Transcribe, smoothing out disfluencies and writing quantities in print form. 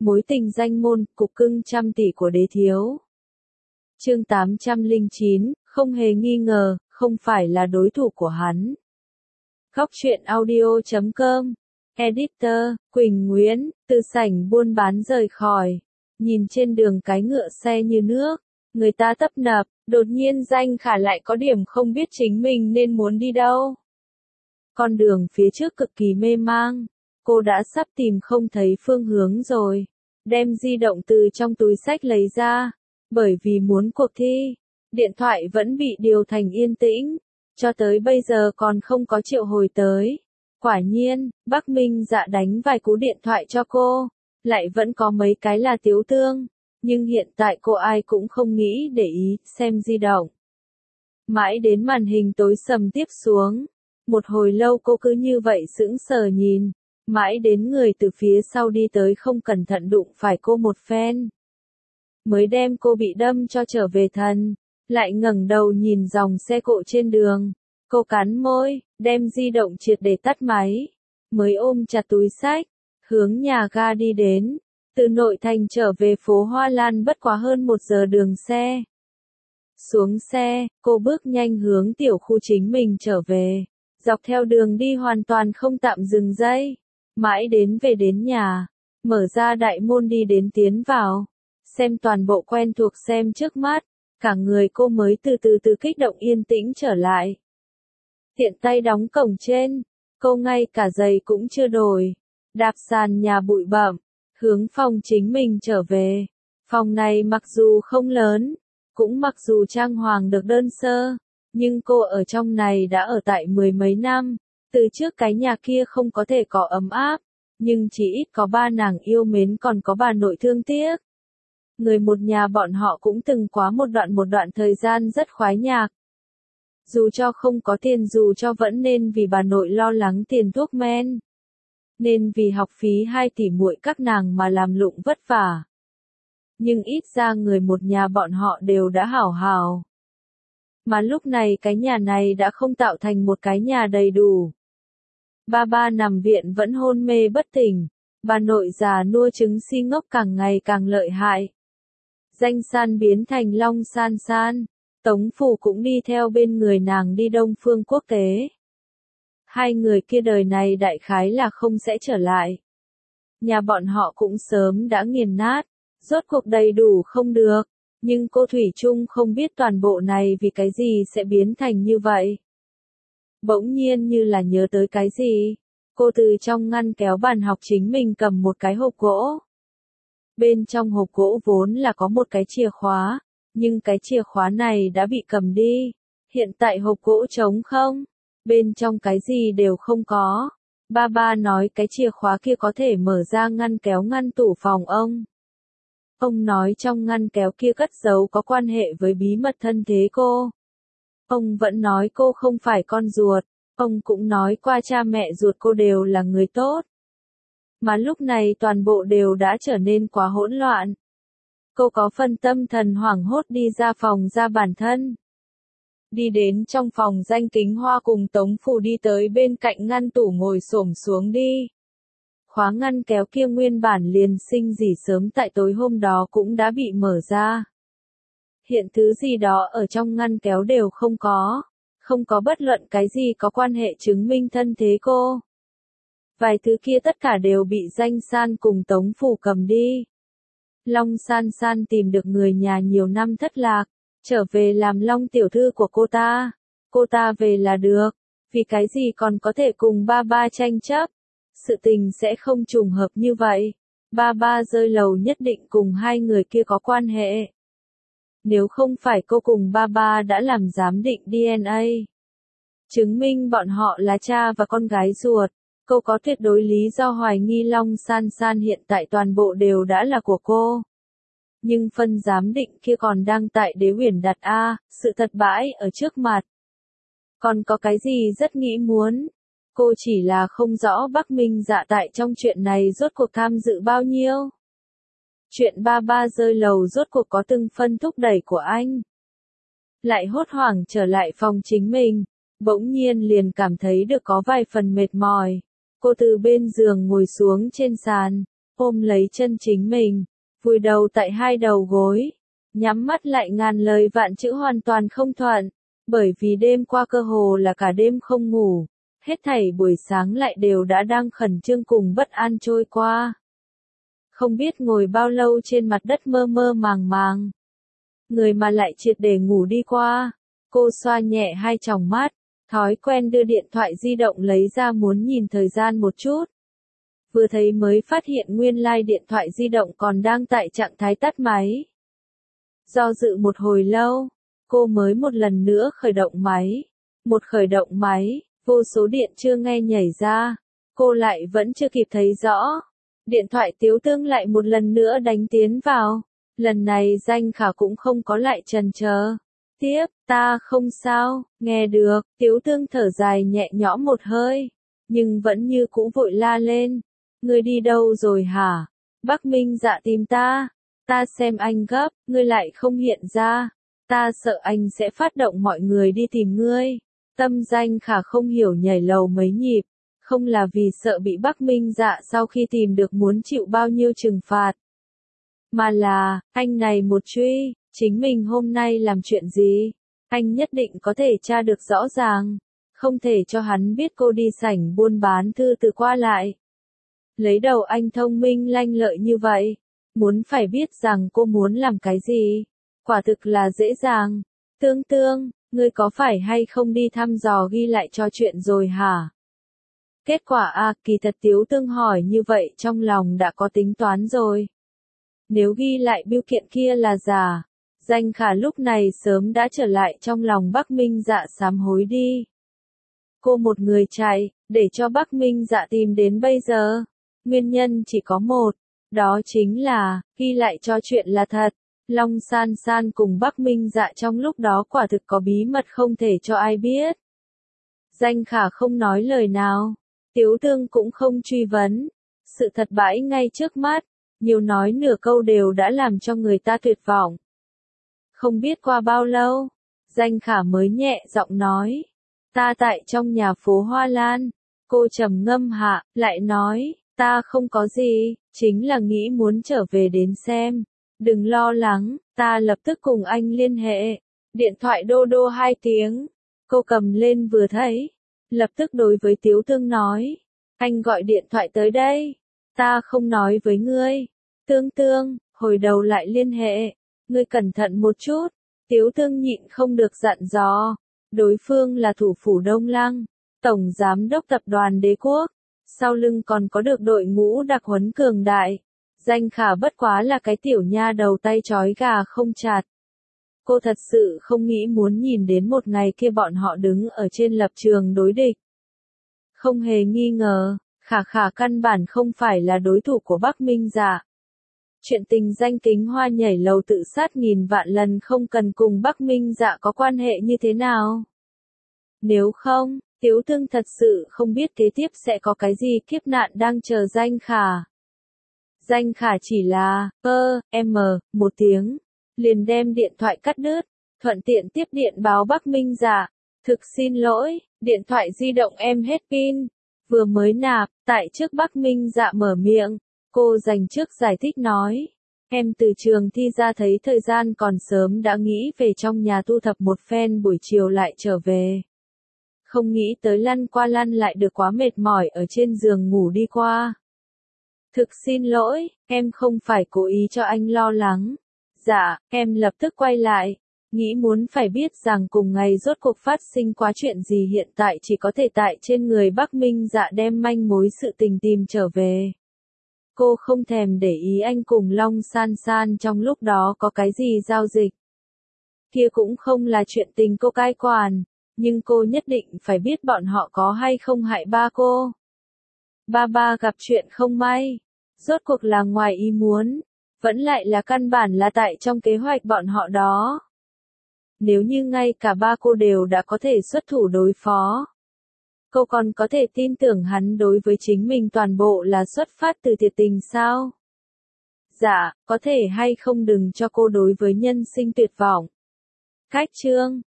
Mối tình danh môn, cục cưng trăm tỷ của đế thiếu. Chương 809, không hề nghi ngờ, không phải là đối thủ của hắn. Góc truyện audio.com. Editor, Quỳnh Nguyễn, từ sảnh buôn bán rời khỏi. Nhìn trên đường cái ngựa xe như nước, người ta tấp nập, đột nhiên Danh Khả lại có điểm không biết chính mình nên muốn đi đâu. Con đường phía trước cực kỳ mê mang, cô đã sắp tìm không thấy phương hướng rồi. Đem di động từ trong túi xách lấy ra, bởi vì muốn cuộc thi, điện thoại vẫn bị điều thành yên tĩnh, cho tới bây giờ còn không có triệu hồi tới. Quả nhiên, Bắc Minh Dạ đánh vài cú điện thoại cho cô, lại vẫn có mấy cái là Tiếu Tương, nhưng hiện tại cô ai cũng không nghĩ để ý xem di động. Mãi đến màn hình tối sầm tiếp xuống, một hồi lâu cô cứ như vậy sững sờ nhìn, mãi đến người từ phía sau đi tới không cẩn thận đụng phải cô một phen, mới đem cô bị đâm cho trở về thần, lại ngẩng đầu nhìn dòng xe cộ trên đường. Cô cắn môi, đem di động triệt để tắt máy, mới ôm chặt túi xách, hướng nhà ga đi đến. Từ nội thành trở về phố Hoa Lan bất quá hơn 1 giờ đường xe. Xuống xe, cô bước nhanh hướng tiểu khu chính mình trở về. Dọc theo đường đi hoàn toàn không tạm dừng giây. Mãi đến về đến nhà, mở ra đại môn đi đến tiến vào. Xem toàn bộ quen thuộc xem trước mắt, cả người cô mới từ từ kích động yên tĩnh trở lại. Tiện tay đóng cổng trên, cô ngay cả giày cũng chưa đổi, đạp sàn nhà bụi bặm, hướng phòng chính mình trở về. Phòng này mặc dù không lớn, cũng mặc dù trang hoàng được đơn sơ, nhưng cô ở trong này đã ở tại 10 mấy năm, từ trước cái nhà kia không có thể có ấm áp, nhưng chỉ ít có ba nàng yêu mến còn có bà nội thương tiếc. Người một nhà bọn họ cũng từng quá một đoạn thời gian rất khoái nhạc. Dù cho không có tiền dù cho vẫn nên vì bà nội lo lắng tiền thuốc men. Nên vì học phí 2 tỷ muội các nàng mà làm lụng vất vả. Nhưng ít ra người một nhà bọn họ đều đã hảo hảo. Mà lúc này cái nhà này đã không tạo thành một cái nhà đầy đủ. Ba nằm viện vẫn hôn mê bất tỉnh. Bà nội già nua trứng si ngốc càng ngày càng lợi hại. Danh San biến thành Long San San. Tống Phủ cũng đi theo bên người nàng đi Đông Phương quốc tế. Hai người kia đời này đại khái là không sẽ trở lại. Nhà bọn họ cũng sớm đã nghiền nát, rốt cuộc đầy đủ không được, nhưng cô Thủy Chung không biết toàn bộ này vì cái gì sẽ biến thành như vậy. Bỗng nhiên như là nhớ tới cái gì, cô từ trong ngăn kéo bàn học chính mình cầm một cái hộp gỗ. Bên trong hộp gỗ vốn là có một cái chìa khóa, nhưng cái chìa khóa này đã bị cầm đi, hiện tại hộp gỗ trống không. Bên trong cái gì đều không có. Ba nói cái chìa khóa kia có thể mở ra ngăn kéo ngăn tủ phòng ông. Ông nói trong ngăn kéo kia cất giấu có quan hệ với bí mật thân thế cô. Ông vẫn nói cô không phải con ruột. Ông cũng nói qua cha mẹ ruột cô đều là người tốt. Mà lúc này toàn bộ đều đã trở nên quá hỗn loạn. Cô có phần tâm thần hoảng hốt đi ra phòng ra bản thân. Đi đến trong phòng Danh Kính Hoa cùng Tống Phủ đi tới bên cạnh ngăn tủ ngồi xổm xuống đi. Khóa ngăn kéo kia nguyên bản liền sinh gì sớm tại tối hôm đó cũng đã bị mở ra. Hiện thứ gì đó ở trong ngăn kéo đều không có bất luận cái gì có quan hệ chứng minh thân thế cô. Vài thứ kia tất cả đều bị Danh San cùng Tống Phủ cầm đi. Long San San tìm được người nhà nhiều năm thất lạc. Trở về làm Long tiểu thư của cô ta về là được, vì cái gì còn có thể cùng ba tranh chấp, sự tình sẽ không trùng hợp như vậy, ba rơi lầu nhất định cùng hai người kia có quan hệ. Nếu không phải cô cùng ba đã làm giám định DNA, chứng minh bọn họ là cha và con gái ruột, cô có tuyệt đối lý do hoài nghi Long San San hiện tại toàn bộ đều đã là của cô. Nhưng phân giám định kia còn đang tại Đế Huyền đặt A, sự thật bãi ở trước mặt. Còn có cái gì rất nghĩ muốn. Cô chỉ là không rõ Bắc Minh Dạ tại trong chuyện này rốt cuộc tham dự bao nhiêu. Chuyện ba rơi lầu rốt cuộc có từng phân thúc đẩy của anh. Lại hốt hoảng trở lại phòng chính mình, bỗng nhiên liền cảm thấy được có vài phần mệt mỏi. Cô từ bên giường ngồi xuống trên sàn, ôm lấy chân chính mình, vùi đầu tại hai đầu gối, nhắm mắt lại ngàn lời vạn chữ hoàn toàn không thuận, bởi vì đêm qua cơ hồ là cả đêm không ngủ, hết thảy buổi sáng lại đều đã đang khẩn trương cùng bất an trôi qua. Không biết ngồi bao lâu trên mặt đất mơ mơ màng màng. Người mà lại triệt để ngủ đi qua. Cô xoa nhẹ hai tròng mắt, thói quen đưa điện thoại di động lấy ra muốn nhìn thời gian một chút. Vừa thấy mới phát hiện nguyên lai điện thoại di động còn đang tại trạng thái tắt máy. Do dự một hồi lâu, cô mới một lần nữa khởi động máy. Một khởi động máy, vô số điện chưa nghe nhảy ra, cô lại vẫn chưa kịp thấy rõ. Điện thoại Tiếu Tương lại một lần nữa đánh tiến vào, lần này Danh Khả cũng không có lại chần chờ. Tiếp, ta không sao, nghe được, Tiếu Tương thở dài nhẹ nhõm một hơi, nhưng vẫn như cũ vội la lên. Ngươi đi đâu rồi hả? Bắc Minh Dạ tìm ta xem anh gấp, ngươi lại không hiện ra, ta sợ anh sẽ phát động mọi người đi tìm ngươi. Tâm Danh Khả không hiểu nhảy lầu mấy nhịp, không là vì sợ bị Bắc Minh Dạ sau khi tìm được muốn chịu bao nhiêu trừng phạt, mà là, anh này một truy, chính mình hôm nay làm chuyện gì, anh nhất định có thể tra được rõ ràng, không thể cho hắn biết cô đi sảnh buôn bán thư từ qua lại. Lấy đầu anh thông minh lanh lợi như vậy, muốn phải biết rằng cô muốn làm cái gì, quả thực là dễ dàng. Tương Tương, ngươi có phải hay không đi thăm dò ghi lại cho chuyện rồi hả? Kết quả kỳ thật Tiếu Tương hỏi như vậy trong lòng đã có tính toán rồi. Nếu ghi lại bưu kiện kia là giả, Danh Khả lúc này sớm đã trở lại trong lòng Bắc Minh Dạ sám hối đi. Cô một người chạy, để cho Bắc Minh Dạ tìm đến bây giờ. Nguyên nhân chỉ có một, đó chính là, ghi lại cho chuyện là thật. Long San San cùng Bắc Minh Dạ trong lúc đó quả thực có bí mật không thể cho ai biết. Danh Khả không nói lời nào, Tiếu Tương cũng không truy vấn. Sự thật bãi ngay trước mắt, nhiều nói nửa câu đều đã làm cho người ta tuyệt vọng. Không biết qua bao lâu, Danh Khả mới nhẹ giọng nói. Ta tại trong nhà phố Hoa Lan. Cô trầm ngâm hạ, lại nói, ta không có gì, chính là nghĩ muốn trở về đến xem. Đừng lo lắng, ta lập tức cùng anh liên hệ. Điện thoại đô đô 2 tiếng. Cô cầm lên vừa thấy. Lập tức đối với Tiếu Tương nói. Anh gọi điện thoại tới đây. Ta không nói với ngươi. Tương Tương, hồi đầu lại liên hệ. Ngươi cẩn thận một chút. Tiếu Tương nhịn không được dặn dò. Đối phương là thủ phủ Đông Lăng, tổng giám đốc tập đoàn Đế Quốc. Sau lưng còn có được đội ngũ đặc huấn cường đại. Danh Khả bất quá là cái tiểu nha đầu tay trói gà không chặt. Cô thật sự không nghĩ muốn nhìn đến một ngày kia bọn họ đứng ở trên lập trường đối địch. Không hề nghi ngờ, Khả căn bản không phải là đối thủ của Bắc Minh Dạ. Chuyện tình danh Kính Hoa nhảy lầu tự sát nghìn vạn lần không cần cùng Bắc Minh Dạ có quan hệ như thế nào. Nếu không, Tiếu Tương thật sự không biết kế tiếp sẽ có cái gì kiếp nạn đang chờ Danh Khả. Danh Khả chỉ là, một tiếng, liền đem điện thoại cắt đứt, thuận tiện tiếp điện báo Bắc Minh Dạ. Thực xin lỗi, điện thoại di động em hết pin, vừa mới nạp, tại trước Bắc Minh Dạ mở miệng, cô dành trước giải thích nói. Em từ trường thi ra thấy thời gian còn sớm đã nghĩ về trong nhà thu thập một phen buổi chiều lại trở về. Không nghĩ tới lăn qua lăn lại được quá mệt mỏi ở trên giường ngủ đi qua. Thực xin lỗi, em không phải cố ý cho anh lo lắng. Dạ, em lập tức quay lại. Nghĩ muốn phải biết rằng cùng ngày rốt cuộc phát sinh quá chuyện gì hiện tại chỉ có thể tại trên người Bắc Minh Dạ đem manh mối sự tình tìm trở về. Cô không thèm để ý anh cùng Long San San trong lúc đó có cái gì giao dịch. Kia cũng không là chuyện tình cô cai quản, nhưng cô nhất định phải biết bọn họ có hay không hại ba cô. Ba gặp chuyện không may, rốt cuộc là ngoài ý muốn, vẫn lại là căn bản là tại trong kế hoạch bọn họ đó. Nếu như ngay cả ba cô đều đã có thể xuất thủ đối phó, cô còn có thể tin tưởng hắn đối với chính mình toàn bộ là xuất phát từ thiệt tình sao? Dạ, có thể hay không đừng cho cô đối với nhân sinh tuyệt vọng. Cách chương